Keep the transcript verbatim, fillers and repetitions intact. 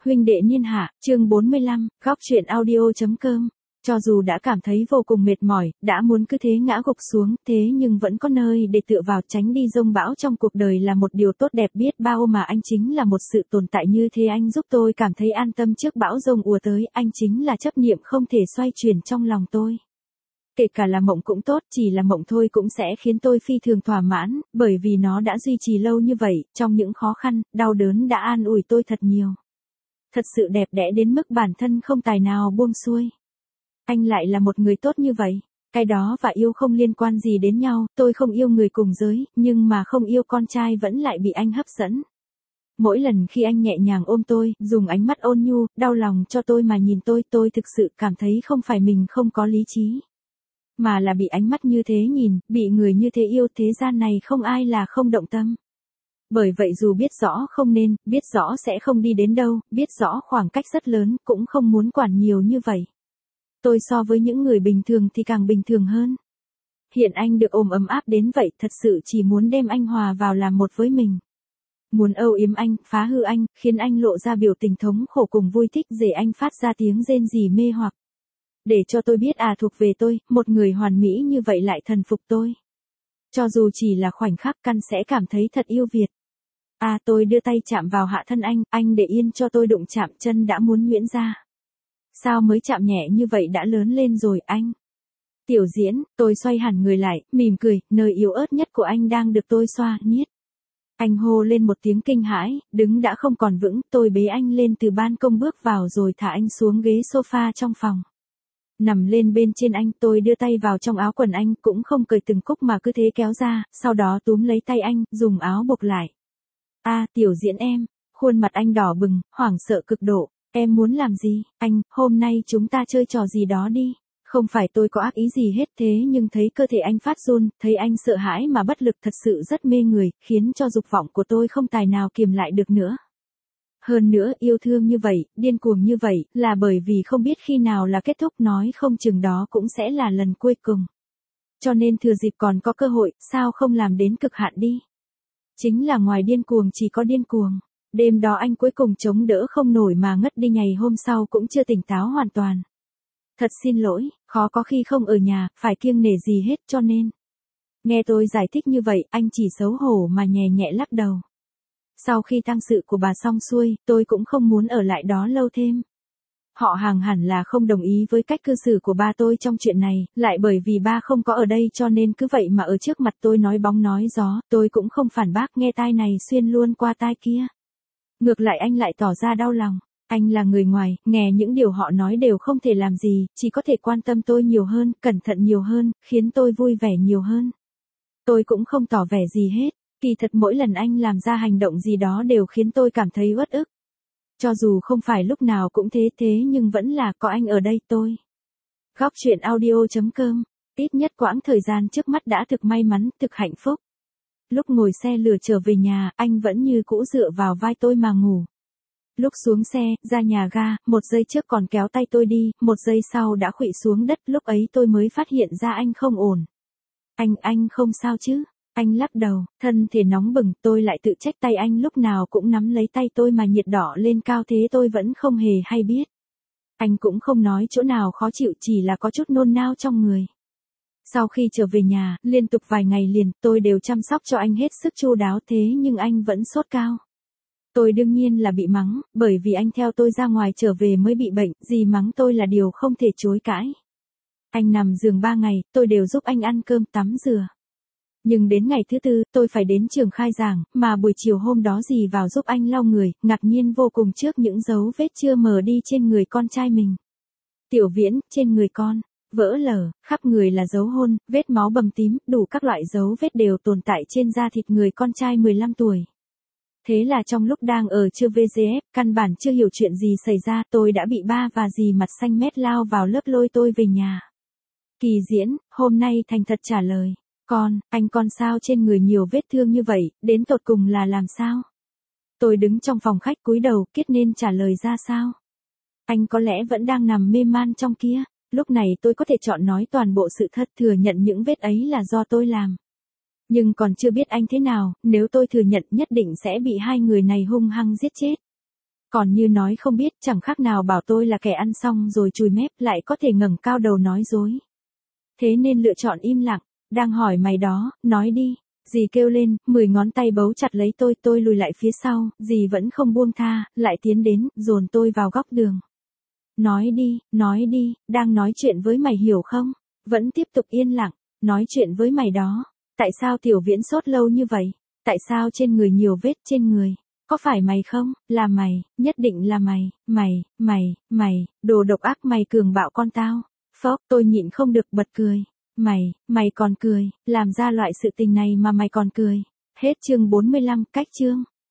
huynh đệ niên hạ, chương bốn mươi lăm, góc truyện audio.com. Cho dù đã cảm thấy vô cùng mệt mỏi, đã muốn cứ thế ngã gục xuống, thế nhưng vẫn có nơi để tựa vào, tránh đi dông bão trong cuộc đời là một điều tốt đẹp biết bao mà anh chính là một sự tồn tại như thế. Anh giúp tôi cảm thấy an tâm trước bão dông ùa tới, anh chính là chấp niệm không thể xoay chuyển trong lòng tôi. Kể cả là mộng cũng tốt, chỉ là mộng thôi cũng sẽ khiến tôi phi thường thỏa mãn, bởi vì nó đã duy trì lâu như vậy, trong những khó khăn, đau đớn đã an ủi tôi thật nhiều. Thật sự đẹp đẽ đến mức bản thân không tài nào buông xuôi. Anh lại là một người tốt như vậy. Cái đó và yêu không liên quan gì đến nhau, tôi không yêu người cùng giới, nhưng mà không yêu con trai vẫn lại bị anh hấp dẫn. Mỗi lần khi anh nhẹ nhàng ôm tôi, dùng ánh mắt ôn nhu, đau lòng cho tôi mà nhìn tôi, tôi thực sự cảm thấy không phải mình không có lý trí. Mà là bị ánh mắt như thế nhìn, bị người như thế yêu, thế gian này không ai là không động tâm. Bởi vậy dù biết rõ không nên, biết rõ sẽ không đi đến đâu, biết rõ khoảng cách rất lớn, cũng không muốn quản nhiều như vậy. Tôi so với những người bình thường thì càng bình thường hơn. Hiện anh được ôm ấm áp đến vậy, thật sự chỉ muốn đem anh hòa vào làm một với mình. Muốn âu yếm anh, phá hư anh, khiến anh lộ ra biểu tình thống khổ cùng vui thích, để anh phát ra tiếng rên rỉ mê hoặc. Để cho tôi biết à thuộc về tôi, một người hoàn mỹ như vậy lại thần phục tôi. Cho dù chỉ là khoảnh khắc căn sẽ cảm thấy thật yêu Việt. À tôi đưa tay chạm vào hạ thân anh, anh để yên cho tôi đụng chạm, chân đã muốn nhuyễn ra. Sao mới chạm nhẹ như vậy đã lớn lên rồi anh? Tiểu Diễn, tôi xoay hẳn người lại, mỉm cười, nơi yếu ớt nhất của anh đang được tôi xoa, niết. Anh hô lên một tiếng kinh hãi, đứng đã không còn vững, tôi bế anh lên từ ban công bước vào rồi thả anh xuống ghế sofa trong phòng. Nằm lên bên trên anh, tôi đưa tay vào trong áo quần anh, cũng không cởi từng cúc mà cứ thế kéo ra, sau đó túm lấy tay anh, dùng áo buộc lại. À, Tiểu Diễn em, khuôn mặt anh đỏ bừng, hoảng sợ cực độ. Em muốn làm gì, anh, hôm nay chúng ta chơi trò gì đó đi. Không phải tôi có ác ý gì hết, thế nhưng thấy cơ thể anh phát run, thấy anh sợ hãi mà bất lực, thật sự rất mê người, khiến cho dục vọng của tôi không tài nào kiềm lại được nữa. Hơn nữa, yêu thương như vậy, điên cuồng như vậy, là bởi vì không biết khi nào là kết thúc, nói không chừng đó cũng sẽ là lần cuối cùng. Cho nên thừa dịp còn có cơ hội, sao không làm đến cực hạn đi. Chính là ngoài điên cuồng chỉ có điên cuồng. Đêm đó anh cuối cùng chống đỡ không nổi mà ngất đi, ngày hôm sau cũng chưa tỉnh táo hoàn toàn. Thật xin lỗi, khó có khi không ở nhà, phải kiêng nể gì hết, cho nên. Nghe tôi giải thích như vậy, anh chỉ xấu hổ mà nhẹ nhẹ lắc đầu. Sau khi tang sự của bà xong xuôi, tôi cũng không muốn ở lại đó lâu thêm. Họ hàng hẳn là không đồng ý với cách cư xử của ba tôi trong chuyện này, lại bởi vì ba không có ở đây cho nên cứ vậy mà ở trước mặt tôi nói bóng nói gió, tôi cũng không phản bác, nghe tai này xuyên luôn qua tai kia. Ngược lại anh lại tỏ ra đau lòng. Anh là người ngoài, nghe những điều họ nói đều không thể làm gì, chỉ có thể quan tâm tôi nhiều hơn, cẩn thận nhiều hơn, khiến tôi vui vẻ nhiều hơn. Tôi cũng không tỏ vẻ gì hết, kỳ thật mỗi lần anh làm ra hành động gì đó đều khiến tôi cảm thấy uất ức. Cho dù không phải lúc nào cũng thế thế nhưng vẫn là có anh ở đây tôi. Góc truyện audio.com, ít nhất quãng thời gian trước mắt đã thực may mắn, thực hạnh phúc. Lúc ngồi xe lửa trở về nhà, anh vẫn như cũ dựa vào vai tôi mà ngủ. Lúc xuống xe, ra nhà ga, một giây trước còn kéo tay tôi đi, một giây sau đã khuỵu xuống đất, lúc ấy tôi mới phát hiện ra anh không ổn. Anh, anh không sao chứ? Anh lắc đầu, thân thể nóng bừng, tôi lại tự trách tay anh lúc nào cũng nắm lấy tay tôi mà nhiệt đỏ lên cao thế tôi vẫn không hề hay biết. Anh cũng không nói chỗ nào khó chịu, chỉ là có chút nôn nao trong người. Sau khi trở về nhà, liên tục vài ngày liền, tôi đều chăm sóc cho anh hết sức chu đáo, thế nhưng anh vẫn sốt cao. Tôi đương nhiên là bị mắng, bởi vì anh theo tôi ra ngoài trở về mới bị bệnh, gì mắng tôi là điều không thể chối cãi. Anh nằm giường ba ngày, tôi đều giúp anh ăn cơm, tắm rửa. Nhưng đến ngày thứ tư, tôi phải đến trường khai giảng, mà buổi chiều hôm đó dì vào giúp anh lau người, ngạc nhiên vô cùng trước những dấu vết chưa mờ đi trên người con trai mình. Tiểu Viễn, trên người con, vỡ lở, khắp người là dấu hôn, vết máu bầm tím, đủ các loại dấu vết đều tồn tại trên da thịt người con trai mười lăm tuổi. Thế là trong lúc đang ở chưa vê giê ép, căn bản chưa hiểu chuyện gì xảy ra, tôi đã bị ba và dì mặt xanh mét lao vào lớp lôi tôi về nhà. Kỳ Diễn, hôm nay thành thật trả lời. Con, anh con sao trên người nhiều vết thương như vậy, đến tột cùng là làm sao? Tôi đứng trong phòng khách cúi đầu, Kiết nên trả lời ra sao? Anh có lẽ vẫn đang nằm mê man trong kia. Lúc này tôi có thể chọn nói toàn bộ sự thật, thừa nhận những vết ấy là do tôi làm. Nhưng còn chưa biết anh thế nào, nếu tôi thừa nhận nhất định sẽ bị hai người này hung hăng giết chết. Còn như nói không biết, chẳng khác nào bảo tôi là kẻ ăn xong rồi chùi mép, lại có thể ngẩng cao đầu nói dối. Thế nên lựa chọn im lặng. Đang hỏi mày đó, nói đi. Dì kêu lên, mười ngón tay bấu chặt lấy tôi, tôi lùi lại phía sau, dì vẫn không buông tha, lại tiến đến, dồn tôi vào góc đường. Nói đi, nói đi, đang nói chuyện với mày hiểu không? Vẫn tiếp tục yên lặng, nói chuyện với mày đó. Tại sao Tiểu Viễn sốt lâu như vậy? Tại sao trên người nhiều vết trên người? Có phải mày không? Là mày, nhất định là mày, mày, mày, mày, đồ độc ác mày cường bạo con tao. Phốc, tôi nhịn không được bật cười. Mày, mày còn cười, làm ra loại sự tình này mà mày còn cười. Hết chương bốn mươi lăm, cách chương.